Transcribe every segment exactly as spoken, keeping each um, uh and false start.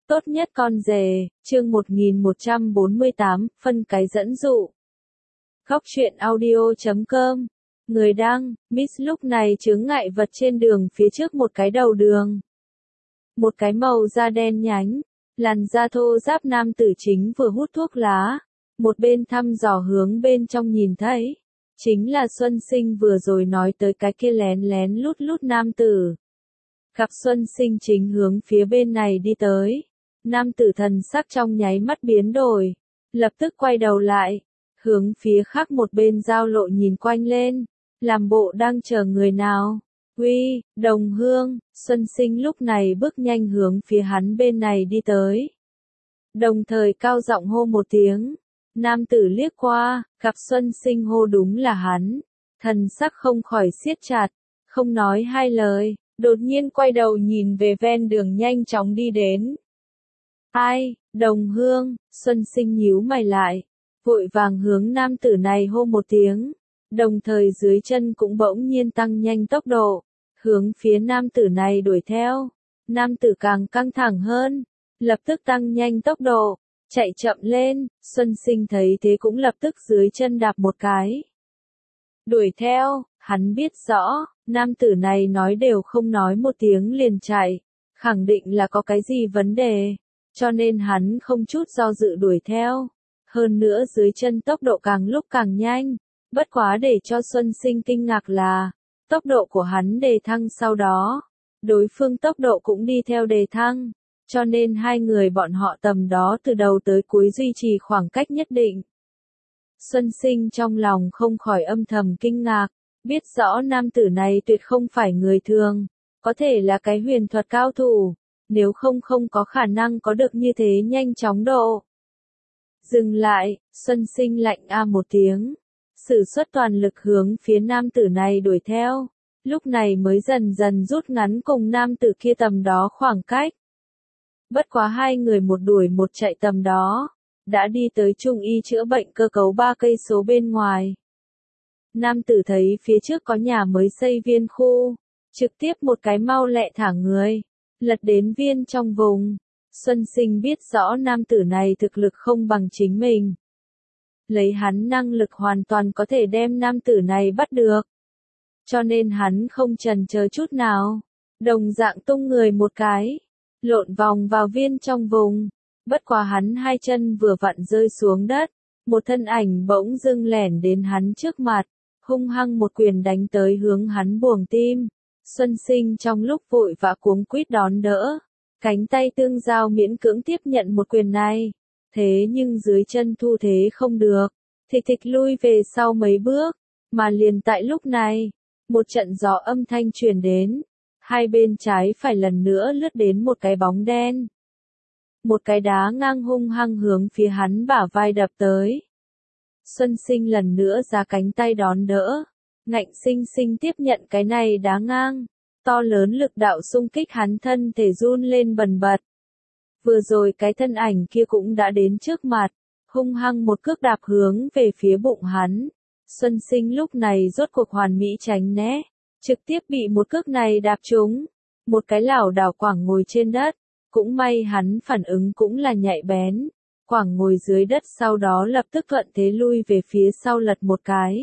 Tốt nhất con rể, chương một nghìn một trăm bốn mươi tám, phân cái dẫn dụ. Góc truyện audio chấm com. Người đăng, Miss lúc này chướng ngại vật trên đường phía trước một cái đầu đường. Một cái màu da đen nhánh, làn da thô ráp nam tử chính vừa hút thuốc lá. Một bên thăm dò hướng bên trong nhìn thấy. Chính là Xuân Sinh vừa rồi nói tới cái kia lén lén lút lút nam tử. Gặp Xuân Sinh chính hướng phía bên này đi tới. Nam tử thần sắc trong nháy mắt biến đổi. Lập tức quay đầu lại. Hướng phía khác một bên giao lộ nhìn quanh lên. Làm bộ đang chờ người nào. Uy, đồng hương. Xuân Sinh lúc này bước nhanh hướng phía hắn bên này đi tới. Đồng thời cao giọng hô một tiếng. Nam tử liếc qua, gặp Xuân Sinh hô đúng là hắn. Thần sắc không khỏi siết chặt. Không nói hai lời. Đột nhiên quay đầu nhìn về ven đường nhanh chóng đi đến. Ai, đồng hương, Xuân Sinh nhíu mày lại. Vội vàng hướng nam tử này hô một tiếng. Đồng thời dưới chân cũng bỗng nhiên tăng nhanh tốc độ. Hướng phía nam tử này đuổi theo. Nam tử càng căng thẳng hơn. Lập tức tăng nhanh tốc độ. Chạy chậm lên. Xuân Sinh thấy thế cũng lập tức dưới chân đạp một cái. Đuổi theo, hắn biết rõ. Nam tử này nói đều không nói một tiếng liền chạy. Khẳng định là có cái gì vấn đề. Cho nên hắn không chút do dự đuổi theo. Hơn nữa dưới chân tốc độ càng lúc càng nhanh. Bất quá để cho Xuân Sinh kinh ngạc là, tốc độ của hắn đề thăng sau đó. Đối phương tốc độ cũng đi theo đề thăng. Cho nên hai người bọn họ tầm đó từ đầu tới cuối duy trì khoảng cách nhất định. Xuân Sinh trong lòng không khỏi âm thầm kinh ngạc. Biết rõ nam tử này tuyệt không phải người thường. Có thể là cái huyền thuật cao thủ. Nếu không không có khả năng có được như thế nhanh chóng độ. Dừng lại, Xuân Sinh lạnh a một tiếng. Sử xuất toàn lực hướng phía nam tử này đuổi theo. Lúc này mới dần dần rút ngắn cùng nam tử kia tầm đó khoảng cách. Bất quá hai người một đuổi một chạy tầm đó. Đã đi tới trung y chữa bệnh cơ cấu ba cây số bên ngoài. Nam tử thấy phía trước có nhà mới xây viên khu. Trực tiếp một cái mau lẹ thả người. Lật đến viên trong vùng. Xuân Sinh biết rõ nam tử này thực lực không bằng chính mình. Lấy hắn năng lực hoàn toàn có thể đem nam tử này bắt được. Cho nên hắn không chần chờ chút nào. Đồng dạng tung người một cái. Lộn vòng vào viên trong vùng. Bất quá hắn hai chân vừa vặn rơi xuống đất. Một thân ảnh bỗng dưng lẻn đến hắn trước mặt. Hung hăng một quyền đánh tới hướng hắn buồng tim. Xuân Sinh trong lúc vội vã cuống quýt đón đỡ. Cánh tay tương giao miễn cưỡng tiếp nhận một quyền này. Thế nhưng dưới chân thu thế không được. Thịch thịch lui về sau mấy bước. Mà liền tại lúc này. Một trận gió âm thanh truyền đến. Hai bên trái phải lần nữa lướt đến một cái bóng đen. Một cái đá ngang hung hăng hướng phía hắn bả vai đập tới. Xuân Sinh lần nữa ra cánh tay đón đỡ. Ngạnh sinh sinh tiếp nhận cái này đá ngang. To lớn lực đạo xung kích hắn thân thể run lên bần bật. Vừa rồi cái thân ảnh kia cũng đã đến trước mặt. Hung hăng một cước đạp hướng về phía bụng hắn. Xuân Sinh lúc này rốt cuộc hoàn mỹ tránh né. Trực tiếp bị một cước này đạp trúng. Một cái lảo đảo quẳng ngồi trên đất. Cũng may hắn phản ứng cũng là nhạy bén. Quẳng ngồi dưới đất sau đó lập tức thuận thế lui về phía sau lật một cái.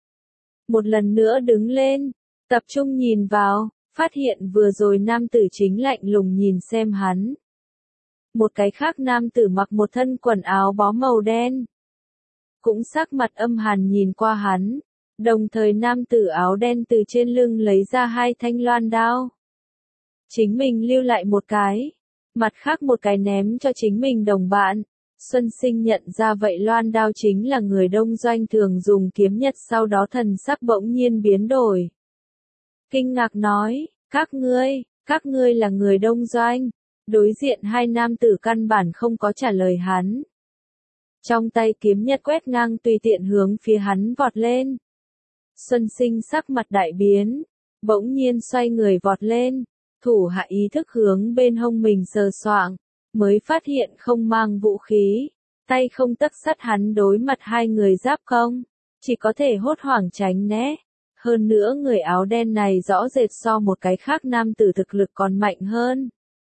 Một lần nữa đứng lên. Tập trung nhìn vào. Phát hiện vừa rồi nam tử chính lạnh lùng nhìn xem hắn. Một cái khác nam tử mặc một thân quần áo bó màu đen. Cũng sắc mặt âm hàn nhìn qua hắn. Đồng thời nam tử áo đen từ trên lưng lấy ra hai thanh loan đao. Chính mình lưu lại một cái. Mặt khác một cái ném cho chính mình đồng bạn. Xuân Sinh nhận ra vậy loan đao chính là người Đông Doanh thường dùng kiếm nhật, sau đó thần sắc bỗng nhiên biến đổi. Kinh ngạc nói, các ngươi, các ngươi là người Đông Doanh. Đối diện hai nam tử căn bản không có trả lời hắn. Trong tay kiếm nhật quét ngang tùy tiện hướng phía hắn vọt lên. Xuân Sinh sắc mặt đại biến. Bỗng nhiên xoay người vọt lên. Thủ hạ ý thức hướng bên hông mình sờ soạng. Mới phát hiện không mang vũ khí. Tay không tấc sắt hắn đối mặt hai người giáp công. Chỉ có thể hốt hoảng tránh né. Hơn nữa người áo đen này rõ rệt so một cái khác nam tử thực lực còn mạnh hơn.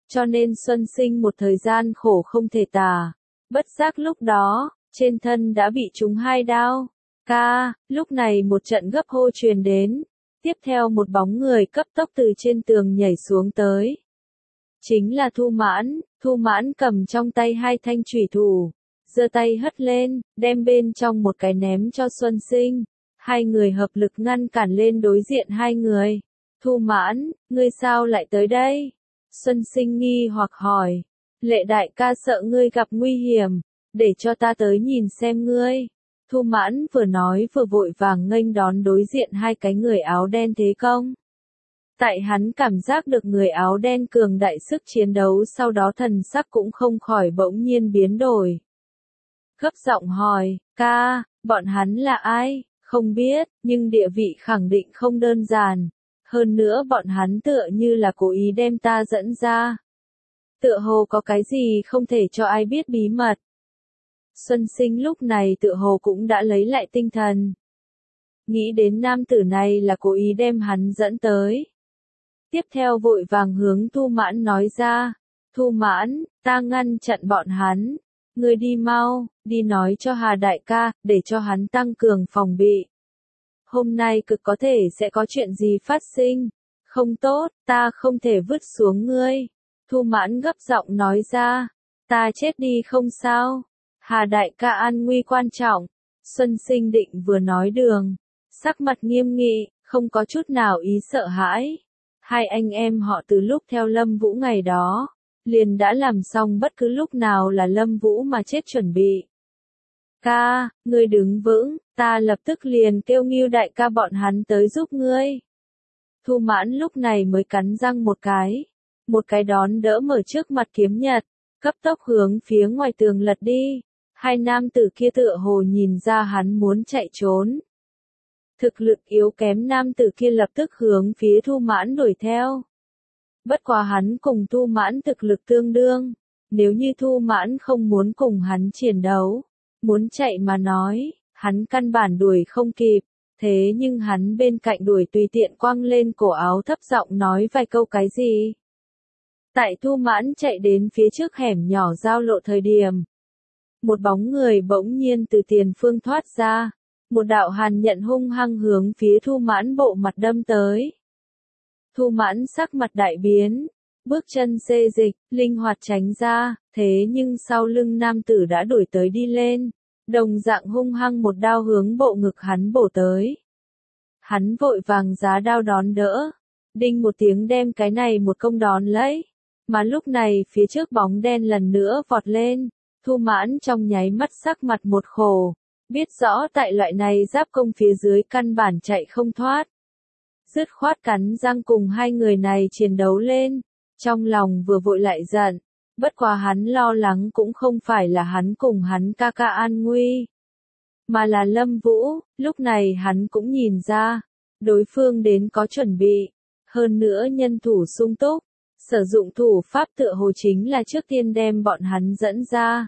cho nên Xuân Sinh một thời gian khổ không thể tả. Bất giác lúc đó, trên thân đã bị trúng hai đao. Ca, lúc này một trận gấp hô truyền đến. Tiếp theo một bóng người cấp tốc từ trên tường nhảy xuống tới. Chính là Thu Mãn, Thu Mãn cầm trong tay hai thanh chủy thủ, giơ tay hất lên, đem bên trong một cái ném cho Xuân Sinh. Hai người hợp lực ngăn cản lên đối diện hai người. Thu Mãn, ngươi sao lại tới đây? Xuân Sinh nghi hoặc hỏi. Lệ đại ca sợ ngươi gặp nguy hiểm, để cho ta tới nhìn xem ngươi. Thu Mãn vừa nói vừa vội vàng nghênh đón đối diện hai cái người áo đen thế công. Tại hắn cảm giác được người áo đen cường đại sức chiến đấu, sau đó thần sắc cũng không khỏi bỗng nhiên biến đổi. Gấp giọng hỏi, ca, bọn hắn là ai? Không biết, nhưng địa vị khẳng định không đơn giản. Hơn nữa bọn hắn tựa như là cố ý đem ta dẫn ra. Tựa hồ có cái gì không thể cho ai biết bí mật. Xuân Sinh lúc này tựa hồ cũng đã lấy lại tinh thần. Nghĩ đến nam tử này là cố ý đem hắn dẫn tới. Tiếp theo vội vàng hướng Thu Mãn nói ra. Thu Mãn, ta ngăn chặn bọn hắn. Ngươi đi mau, đi nói cho Hà đại ca, để cho hắn tăng cường phòng bị. Hôm nay cực có thể sẽ có chuyện gì phát sinh. Không tốt, ta không thể vứt xuống ngươi. Thu Mãn gấp giọng nói ra. Ta chết đi không sao. Hà đại ca an nguy quan trọng. Xuân Sinh định vừa nói đường. Sắc mặt nghiêm nghị, không có chút nào ý sợ hãi. Hai anh em họ từ lúc theo Lâm Vũ ngày đó, liền đã làm xong bất cứ lúc nào là Lâm Vũ mà chết chuẩn bị. Ca, ngươi đứng vững, ta lập tức liền kêu Ngưu đại ca bọn hắn tới giúp ngươi. Thu Mãn lúc này mới cắn răng một cái. Một cái đón đỡ mở trước mặt kiếm nhật, cấp tốc hướng phía ngoài tường lật đi. Hai nam tử kia tựa hồ nhìn ra hắn muốn chạy trốn. Thực lực yếu kém nam tử kia lập tức hướng phía Thu Mãn đuổi theo. Bất quá hắn cùng Thu Mãn thực lực tương đương. Nếu như Thu Mãn không muốn cùng hắn chiến đấu, muốn chạy mà nói, hắn căn bản đuổi không kịp. Thế nhưng hắn bên cạnh đuổi tùy tiện quăng lên cổ áo thấp giọng nói vài câu cái gì. Tại Thu Mãn chạy đến phía trước hẻm nhỏ giao lộ thời điểm. Một bóng người bỗng nhiên từ tiền phương thoát ra. Một đạo hàn nhận hung hăng hướng phía Thu Mãn bộ mặt đâm tới. Thu Mãn sắc mặt đại biến, bước chân xê dịch, linh hoạt tránh ra, thế nhưng sau lưng nam tử đã đuổi tới đi lên, đồng dạng hung hăng một đao hướng bộ ngực hắn bổ tới. Hắn vội vàng giá đao đón đỡ, đinh một tiếng đem cái này một công đón lấy, mà lúc này phía trước bóng đen lần nữa vọt lên, Thu Mãn trong nháy mắt sắc mặt một khổ. Biết rõ tại loại này giáp công phía dưới căn bản chạy không thoát. Dứt khoát cắn răng cùng hai người này chiến đấu lên. Trong lòng vừa vội lại giận. Bất quá hắn lo lắng cũng không phải là hắn cùng hắn ca ca an nguy. Mà là Lâm Vũ, lúc này hắn cũng nhìn ra. Đối phương đến có chuẩn bị. Hơn nữa nhân thủ sung túc. Sử dụng thủ pháp tựa hồ chính là trước tiên đem bọn hắn dẫn ra.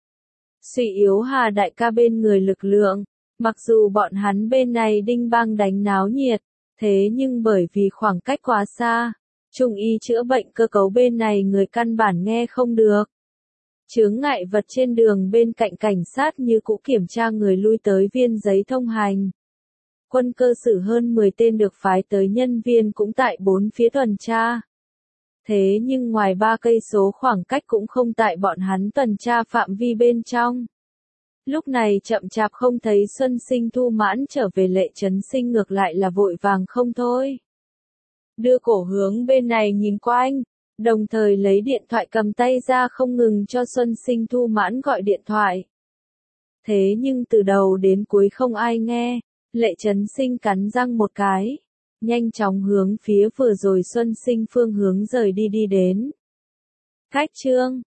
Suy yếu Hà đại ca bên người lực lượng, mặc dù bọn hắn bên này đinh bang đánh náo nhiệt, thế nhưng bởi vì khoảng cách quá xa, trung y chữa bệnh cơ cấu bên này người căn bản nghe không được. Chướng ngại vật trên đường bên cạnh cảnh sát như cũ kiểm tra người lui tới viên giấy thông hành. Quân cơ sử hơn mười tên được phái tới nhân viên cũng tại bốn phía tuần tra. Thế nhưng ngoài ba cây số khoảng cách cũng không tại bọn hắn tuần tra phạm vi bên trong. Lúc này chậm chạp không thấy Xuân Sinh Thu Mãn trở về, Lệ Trấn Sinh ngược lại là vội vàng không thôi. Đưa cổ hướng bên này nhìn quanh, đồng thời lấy điện thoại cầm tay ra không ngừng cho Xuân Sinh Thu Mãn gọi điện thoại. Thế nhưng từ đầu đến cuối không ai nghe, Lệ Trấn Sinh cắn răng một cái. Nhanh chóng hướng phía vừa rồi Xuân Sinh phương hướng rời đi đi đến. Cách chương